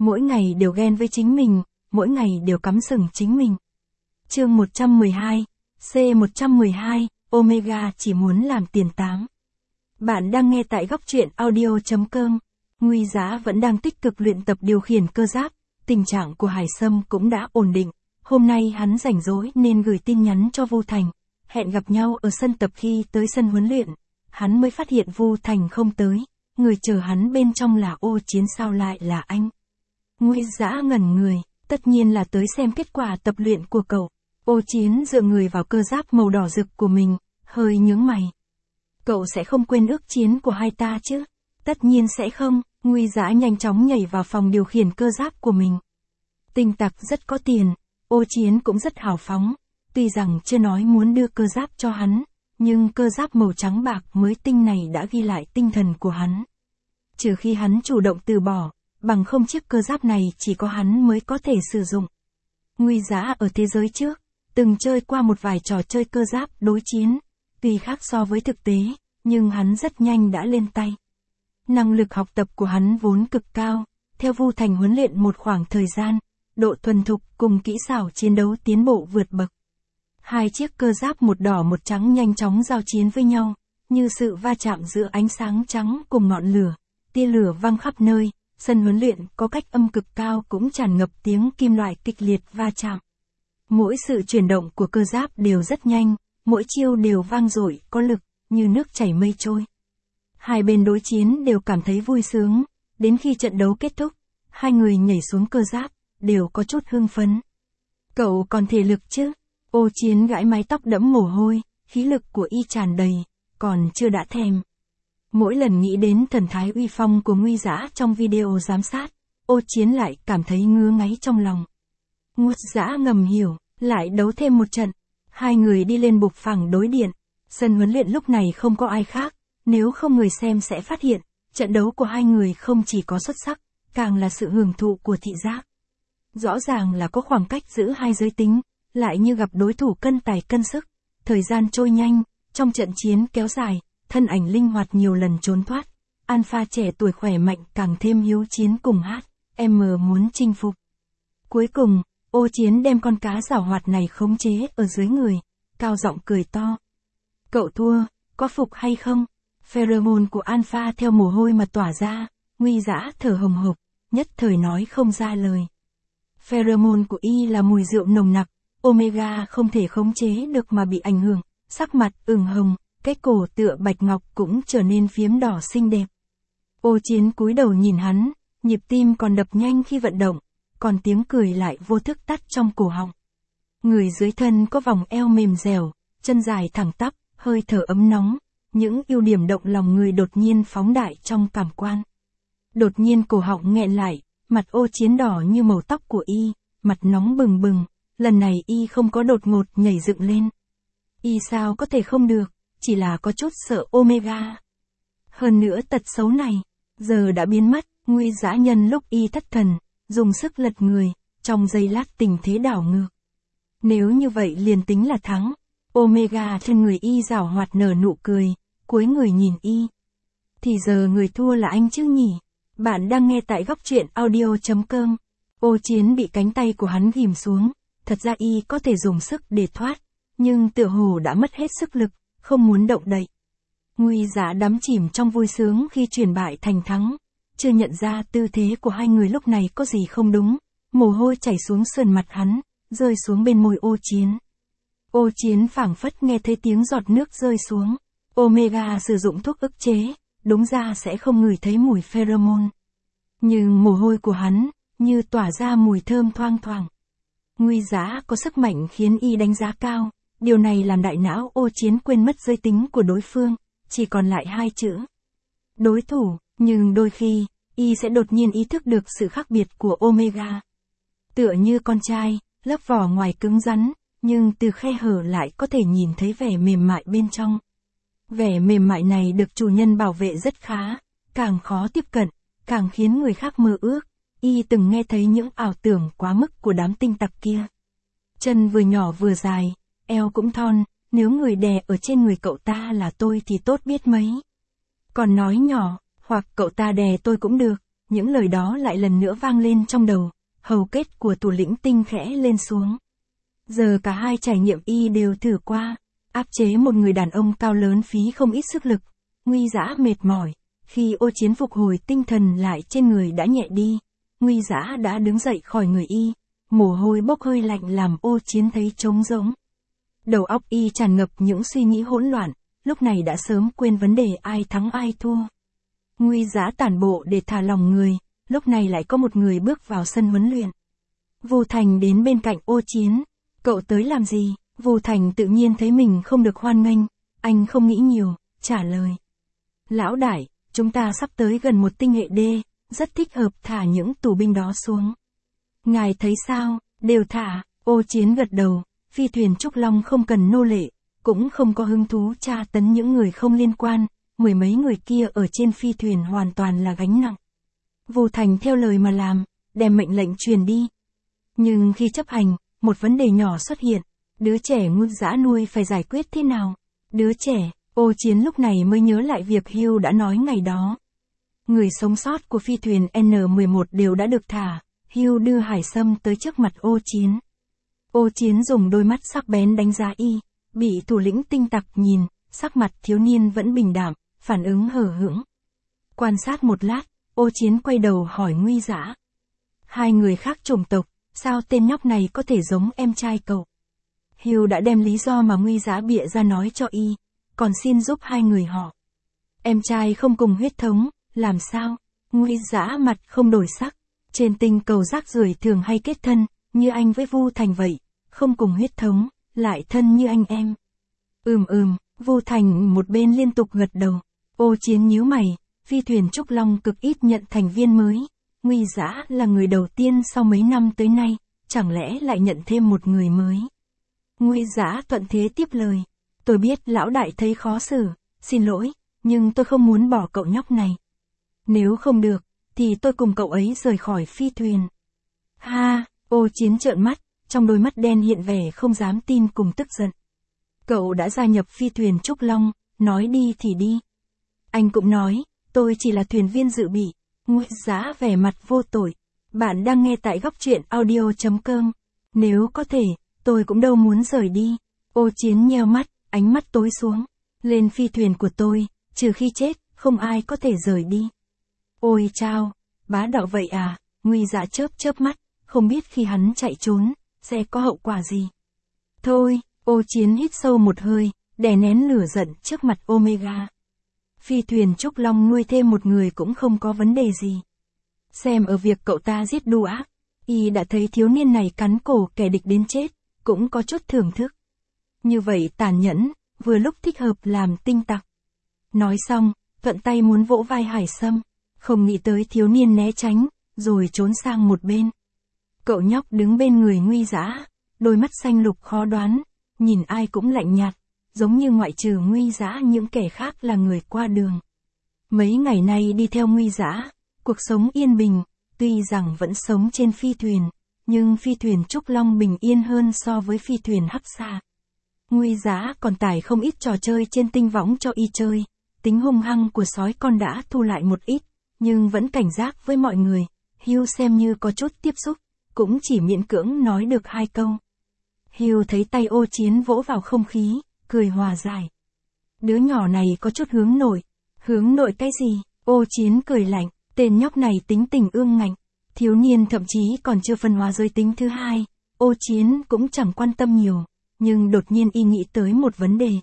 mỗi ngày đều ghen với chính mình, mỗi ngày đều cắm sừng chính mình. Chương 112, C112, Omega chỉ muốn làm tiền 8. Bạn đang nghe tại góc truyện audio.com. Nguy Giá vẫn đang tích cực luyện tập điều khiển cơ giáp, tình trạng của Hải Sâm cũng đã ổn định. Hôm nay hắn rảnh rỗi nên gửi tin nhắn cho Vu Thành, hẹn gặp nhau ở sân tập. Khi tới sân huấn luyện, hắn mới phát hiện Vu Thành không tới, người chờ hắn bên trong là Ô Chiến. Sao lại là anh? Nguy Giá ngẩn người, tất nhiên là tới xem kết quả tập luyện của cậu. Ô Chiến dựa người vào cơ giáp màu đỏ rực của mình, hơi nhướng mày. Cậu sẽ không quên ước chiến của hai ta chứ? Tất nhiên sẽ không. Nguy Giá nhanh chóng nhảy vào phòng điều khiển cơ giáp của mình. Tinh Tặc rất có tiền, Ô Chiến cũng rất hào phóng, tuy rằng chưa nói muốn đưa cơ giáp cho hắn, nhưng cơ giáp màu trắng bạc mới tinh này đã ghi lại tinh thần của hắn. Trừ khi hắn chủ động từ bỏ, bằng không chiếc cơ giáp này chỉ có hắn mới có thể sử dụng. Nguy Giá ở thế giới trước, từng chơi qua một vài trò chơi cơ giáp đối chiến, tuy khác so với thực tế, nhưng hắn rất nhanh đã lên tay. Năng lực học tập của hắn vốn cực cao, theo Vu Thành huấn luyện một khoảng thời gian, độ thuần thục cùng kỹ xảo chiến đấu tiến bộ vượt bậc. Hai chiếc cơ giáp một đỏ một trắng nhanh chóng giao chiến với nhau, như sự va chạm giữa ánh sáng trắng cùng ngọn lửa, tia lửa văng khắp nơi. Sân huấn luyện có cách âm cực cao cũng tràn ngập tiếng kim loại kịch liệt va chạm. Mỗi sự chuyển động của cơ giáp đều rất nhanh, mỗi chiêu đều vang dội, có lực, như nước chảy mây trôi. Hai bên đối chiến đều cảm thấy vui sướng, đến khi trận đấu kết thúc, hai người nhảy xuống cơ giáp, đều có chút hưng phấn. Cậu còn thể lực chứ? Ô Chiến gãi mái tóc đẫm mồ hôi, khí lực của y tràn đầy, còn chưa đã thèm. Mỗi lần nghĩ đến thần thái uy phong của Nguy Giá trong video giám sát, Ô Chiến lại cảm thấy ngứa ngáy trong lòng. Nguy Giá ngầm hiểu, lại đấu thêm một trận. Hai người đi lên bục phẳng đối điện. Sân huấn luyện lúc này không có ai khác, nếu không người xem sẽ phát hiện, trận đấu của hai người không chỉ có xuất sắc, càng là sự hưởng thụ của thị giác. Rõ ràng là có khoảng cách giữa hai giới tính, lại như gặp đối thủ cân tài cân sức. Thời gian trôi nhanh, trong trận chiến kéo dài, thân ảnh linh hoạt nhiều lần trốn thoát. Alpha trẻ tuổi khỏe mạnh càng thêm hiếu chiến cùng HM muốn chinh phục. Cuối cùng, Ô Chiến đem con cá giảo hoạt này khống chế ở dưới người, cao giọng cười to. Cậu thua, có phục hay không? Pheromone của Alpha theo mồ hôi mà tỏa ra, Nguy Giá thở hồng hộc, nhất thời nói không ra lời. Pheromone của y là mùi rượu nồng nặc, Omega không thể khống chế được mà bị ảnh hưởng, sắc mặt ửng hồng, cái cổ tựa bạch ngọc cũng trở nên phiếm đỏ xinh đẹp. Ô Chiến cúi đầu nhìn hắn, nhịp tim còn đập nhanh khi vận động, còn tiếng cười lại vô thức tắt trong cổ họng. Người dưới thân có vòng eo mềm dẻo, chân dài thẳng tắp, hơi thở ấm nóng, những ưu điểm động lòng người đột nhiên phóng đại trong cảm quan. Đột nhiên cổ họng nghẹn lại, mặt Ô Chiến đỏ như màu tóc của y, mặt nóng bừng bừng, lần này y không có đột ngột nhảy dựng lên. Y sao có thể không được, chỉ là có chút sợ Omega. Hơn nữa tật xấu này, giờ đã biến mất. Nguy Giá nhân lúc y thất thần, dùng sức lật người, trong giây lát tình thế đảo ngược. Nếu như vậy liền tính là thắng. Omega thân người y giảo hoạt nở nụ cười, cúi người nhìn y. Thì giờ người thua là anh chứ nhỉ? Bạn đang nghe tại góc truyện audio.com. Ô Chiến bị cánh tay của hắn ghìm xuống, thật ra y có thể dùng sức để thoát, nhưng tựa hồ đã mất hết sức lực, không muốn động đậy. Nguy Giá đắm chìm trong vui sướng khi chuyển bại thành thắng, chưa nhận ra tư thế của hai người lúc này có gì không đúng, mồ hôi chảy xuống sườn mặt hắn, rơi xuống bên môi Ô Chiến. Ô Chiến phảng phất nghe thấy tiếng giọt nước rơi xuống. Omega sử dụng thuốc ức chế, đúng ra sẽ không ngửi thấy mùi pheromone. Nhưng mồ hôi của hắn, như tỏa ra mùi thơm thoang thoảng. Nguy Giá có sức mạnh khiến y đánh giá cao, điều này làm đại não Ô Chiến quên mất giới tính của đối phương, chỉ còn lại hai chữ. Đối thủ, nhưng đôi khi, y sẽ đột nhiên ý thức được sự khác biệt của Omega. Tựa như con trai, lớp vỏ ngoài cứng rắn, nhưng từ khe hở lại có thể nhìn thấy vẻ mềm mại bên trong. Vẻ mềm mại này được chủ nhân bảo vệ rất khá, càng khó tiếp cận, càng khiến người khác mơ ước. Y từng nghe thấy những ảo tưởng quá mức của đám tinh tặc kia. Chân vừa nhỏ vừa dài, eo cũng thon, nếu người đè ở trên người cậu ta là tôi thì tốt biết mấy. Còn nói nhỏ, hoặc cậu ta đè tôi cũng được, những lời đó lại lần nữa vang lên trong đầu, hầu kết của thủ lĩnh tinh khẽ lên xuống. Giờ cả hai trải nghiệm y đều thử qua, áp chế một người đàn ông cao lớn phí không ít sức lực, Nguy Dã mệt mỏi, khi Ô Chiến phục hồi tinh thần lại trên người đã nhẹ đi, Nguy Dã đã đứng dậy khỏi người y, mồ hôi bốc hơi lạnh làm Ô Chiến thấy trống rỗng. Đầu óc y tràn ngập những suy nghĩ hỗn loạn, lúc này đã sớm quên vấn đề ai thắng ai thua. Nguy Dã tản bộ để thả lòng người, lúc này lại có một người bước vào sân huấn luyện. Vu Thành đến bên cạnh Ô Chiến, cậu tới làm gì? Vu Thành tự nhiên thấy mình không được hoan nghênh, anh không nghĩ nhiều, trả lời. Lão đại, chúng ta sắp tới gần một tinh hệ D, rất thích hợp thả những tù binh đó xuống. Ngài thấy sao, đều thả, Ô Chiến gật đầu, phi thuyền Trúc Long không cần nô lệ, cũng không có hứng thú tra tấn những người không liên quan, mười mấy người kia ở trên phi thuyền hoàn toàn là gánh nặng. Vu Thành theo lời mà làm, đem mệnh lệnh truyền đi. Nhưng khi chấp hành, một vấn đề nhỏ xuất hiện, đứa trẻ Nguy Dã nuôi phải giải quyết thế nào? Đứa trẻ, Ô Chiến lúc này mới nhớ lại việc Hugh đã nói ngày đó. Người sống sót của phi thuyền N11 đều đã được thả, Hugh đưa Hải Sâm tới trước mặt Ô Chiến. Ô Chiến dùng đôi mắt sắc bén đánh giá y, bị thủ lĩnh tinh tặc nhìn, sắc mặt thiếu niên vẫn bình đạm, phản ứng hờ hững. Quan sát một lát, Ô Chiến quay đầu hỏi Nguy Dã. Hai người khác chủng tộc, sao tên nhóc này có thể giống em trai cậu? Hugh đã đem lý do mà Nguy Dã bịa ra nói cho y, còn xin giúp hai người họ. Em trai không cùng huyết thống, làm sao? Nguy Dã mặt không đổi sắc, trên tinh cầu rác rưởi thường hay kết thân, như anh với Vu Thành vậy, không cùng huyết thống, lại thân như anh em. Vu Thành một bên liên tục gật đầu. Ô Chiến nhíu mày, phi thuyền Trúc Long cực ít nhận thành viên mới, Nguy Dã là người đầu tiên sau mấy năm tới nay, chẳng lẽ lại nhận thêm một người mới? Nguy Dã thuận thế tiếp lời, tôi biết lão đại thấy khó xử, xin lỗi, nhưng tôi không muốn bỏ cậu nhóc này. Nếu không được, thì tôi cùng cậu ấy rời khỏi phi thuyền. Ha, Ô Chiến trợn mắt, trong đôi mắt đen hiện vẻ không dám tin cùng tức giận. Cậu đã gia nhập phi thuyền Trúc Long, nói đi thì đi. Anh cũng nói, tôi chỉ là thuyền viên dự bị. Nguy Dã vẻ mặt vô tội. Bạn đang nghe tại góc truyện audio.com. Nếu có thể, tôi cũng đâu muốn rời đi. Ô Chiến nheo mắt, ánh mắt tối xuống. Lên phi thuyền của tôi, trừ khi chết, không ai có thể rời đi. Ôi chao, bá đạo vậy à? Nguy Dã chớp mắt, không biết khi hắn chạy trốn, sẽ có hậu quả gì. Thôi, Ô Chiến hít sâu một hơi, đè nén lửa giận trước mặt Omega. Phi thuyền Trúc Long nuôi thêm một người cũng không có vấn đề gì. Xem ở việc cậu ta giết đu ác, y đã thấy thiếu niên này cắn cổ kẻ địch đến chết, cũng có chút thưởng thức. Như vậy tàn nhẫn, vừa lúc thích hợp làm tinh tặc. Nói xong, thuận tay muốn vỗ vai Hải Sâm, không nghĩ tới thiếu niên né tránh, rồi trốn sang một bên. Cậu nhóc đứng bên người Nguy Dã, đôi mắt xanh lục khó đoán, nhìn ai cũng lạnh nhạt, giống như ngoại trừ Nguy Dã những kẻ khác là người qua đường. Mấy ngày nay đi theo Nguy Dã, cuộc sống yên bình, tuy rằng vẫn sống trên phi thuyền, nhưng phi thuyền Trúc Long bình yên hơn so với phi thuyền Hắc Xà. Nguy Dã còn tải không ít trò chơi trên tinh võng cho y chơi, tính hung hăng của sói con đã thu lại một ít, nhưng vẫn cảnh giác với mọi người. Hugh xem như có chút tiếp xúc, cũng chỉ miễn cưỡng nói được 2 câu. Hugh thấy tay Ô Chiến vỗ vào không khí, cười hòa giải. Đứa nhỏ này có chút hướng nội. Hướng nội cái gì? Ô Chiến cười lạnh, tên nhóc này tính tình ương ngạnh. Thiếu niên thậm chí còn chưa phân hóa giới tính thứ hai. Ô Chiến cũng chẳng quan tâm nhiều, nhưng đột nhiên y nghĩ tới một vấn đề.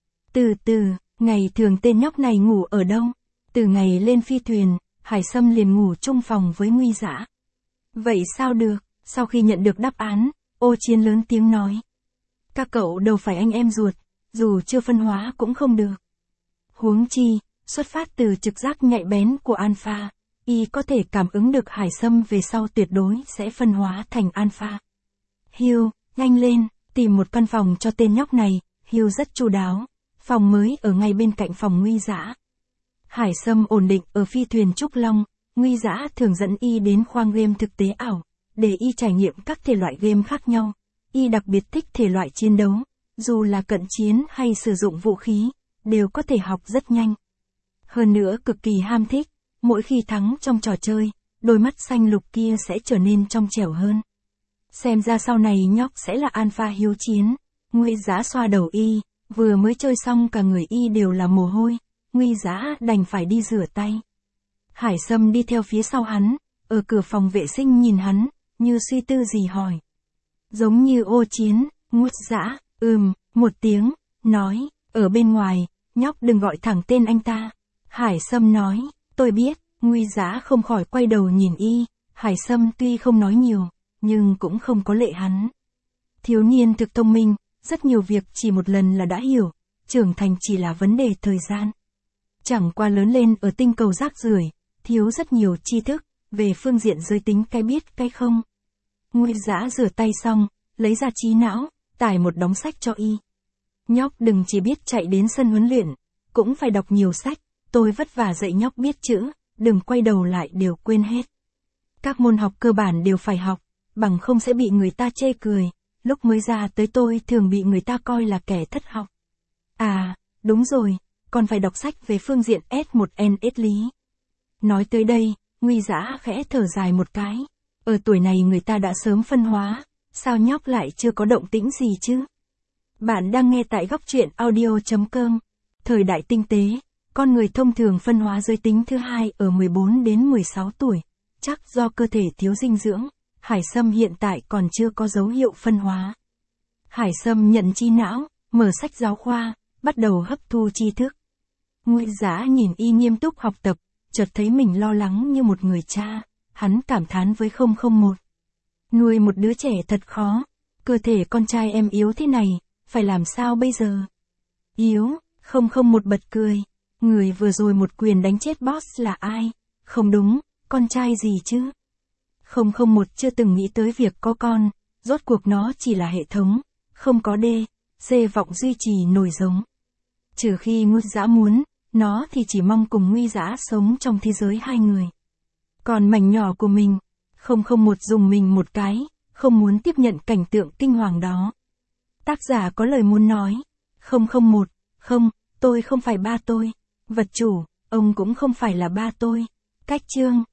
Từ ngày thường tên nhóc này ngủ ở đâu? Từ ngày lên phi thuyền, Hải Sâm liền ngủ chung phòng với Nguy Dã. Vậy sao được? Sau khi nhận được đáp án, Ô Chiến lớn tiếng nói. Các cậu đâu phải anh em ruột, dù chưa phân hóa cũng không được. Huống chi, xuất phát từ trực giác nhạy bén của Alpha, y có thể cảm ứng được Hải Sâm về sau tuyệt đối sẽ phân hóa thành Alpha. Hugh, nhanh lên, tìm một căn phòng cho tên nhóc này. Hugh rất chu đáo, phòng mới ở ngay bên cạnh phòng Nguy Dã. Hải Sâm ổn định ở phi thuyền Trúc Long, Nguy Dã thường dẫn y đến khoang game thực tế ảo, để y trải nghiệm các thể loại game khác nhau. Y đặc biệt thích thể loại chiến đấu, dù là cận chiến hay sử dụng vũ khí, đều có thể học rất nhanh. Hơn nữa cực kỳ ham thích, Mỗi khi thắng trong trò chơi, đôi mắt xanh lục kia sẽ trở nên trong trẻo hơn. Xem ra sau này nhóc sẽ là alpha hiếu chiến. Nguy Dã xoa đầu y, vừa mới chơi xong cả người y đều là mồ hôi, Nguy Dã đành phải đi rửa tay. Hải Sâm đi theo phía sau hắn, ở cửa phòng vệ sinh nhìn hắn, như suy tư gì hỏi. Giống như ô chiến, Nguy Dã, một tiếng, nói, ở bên ngoài, nhóc đừng gọi thẳng tên anh ta. Hải Sâm nói, tôi biết, Nguy Dã không khỏi quay đầu nhìn y, Hải Sâm tuy không nói nhiều, nhưng cũng không có lệ hắn. Thiếu niên thực thông minh, rất nhiều việc chỉ một lần là đã hiểu, trưởng thành chỉ là vấn đề thời gian. Chẳng qua lớn lên ở tinh cầu rác rưởi, thiếu rất nhiều tri thức, về phương diện giới tính cái biết cái không. Nguy Dã rửa tay xong, lấy ra trí não, tải một đống sách cho y. Nhóc đừng chỉ biết chạy đến sân huấn luyện, cũng phải đọc nhiều sách, tôi vất vả dạy nhóc biết chữ, đừng quay đầu lại đều quên hết. Các môn học cơ bản đều phải học, bằng không sẽ bị người ta chê cười, lúc mới ra tới tôi thường bị người ta coi là kẻ thất học. À, đúng rồi, còn phải đọc sách về phương diện S1N lý. Nói tới đây, Nguy Dã khẽ thở dài một cái, ở tuổi này người ta đã sớm phân hóa, sao nhóc lại chưa có động tĩnh gì chứ? Bạn đang nghe tại góc truyện audio.com. Thời đại tinh tế, con người thông thường phân hóa giới tính thứ hai ở 14 đến 16 tuổi, chắc do cơ thể thiếu dinh dưỡng. Hải Sâm hiện tại còn chưa có dấu hiệu phân hóa. Hải Sâm nhận trí não, mở sách giáo khoa, bắt đầu hấp thu tri thức. Nguy Dã nhìn y nghiêm túc học tập, chợt thấy mình lo lắng như một người cha, hắn cảm thán với 001. Nuôi một đứa trẻ thật khó, cơ thể con trai em yếu thế này, phải làm sao bây giờ? Yếu, 001 bật cười, người vừa rồi một quyền đánh chết boss là ai? Không đúng, con trai gì chứ? 001 chưa từng nghĩ tới việc có con, rốt cuộc nó chỉ là hệ thống, không có D, C vọng duy trì nổi giống. Trừ khi Nguy Dã muốn, nó thì chỉ mong cùng Nguy Dã sống trong thế giới hai người. Còn mảnh nhỏ của mình, 001 dùng mình một cái, không muốn tiếp nhận cảnh tượng kinh hoàng đó. Tác giả có lời muốn nói, 001, không, tôi không phải ba tôi, vật chủ, ông cũng không phải là ba tôi. Cách chương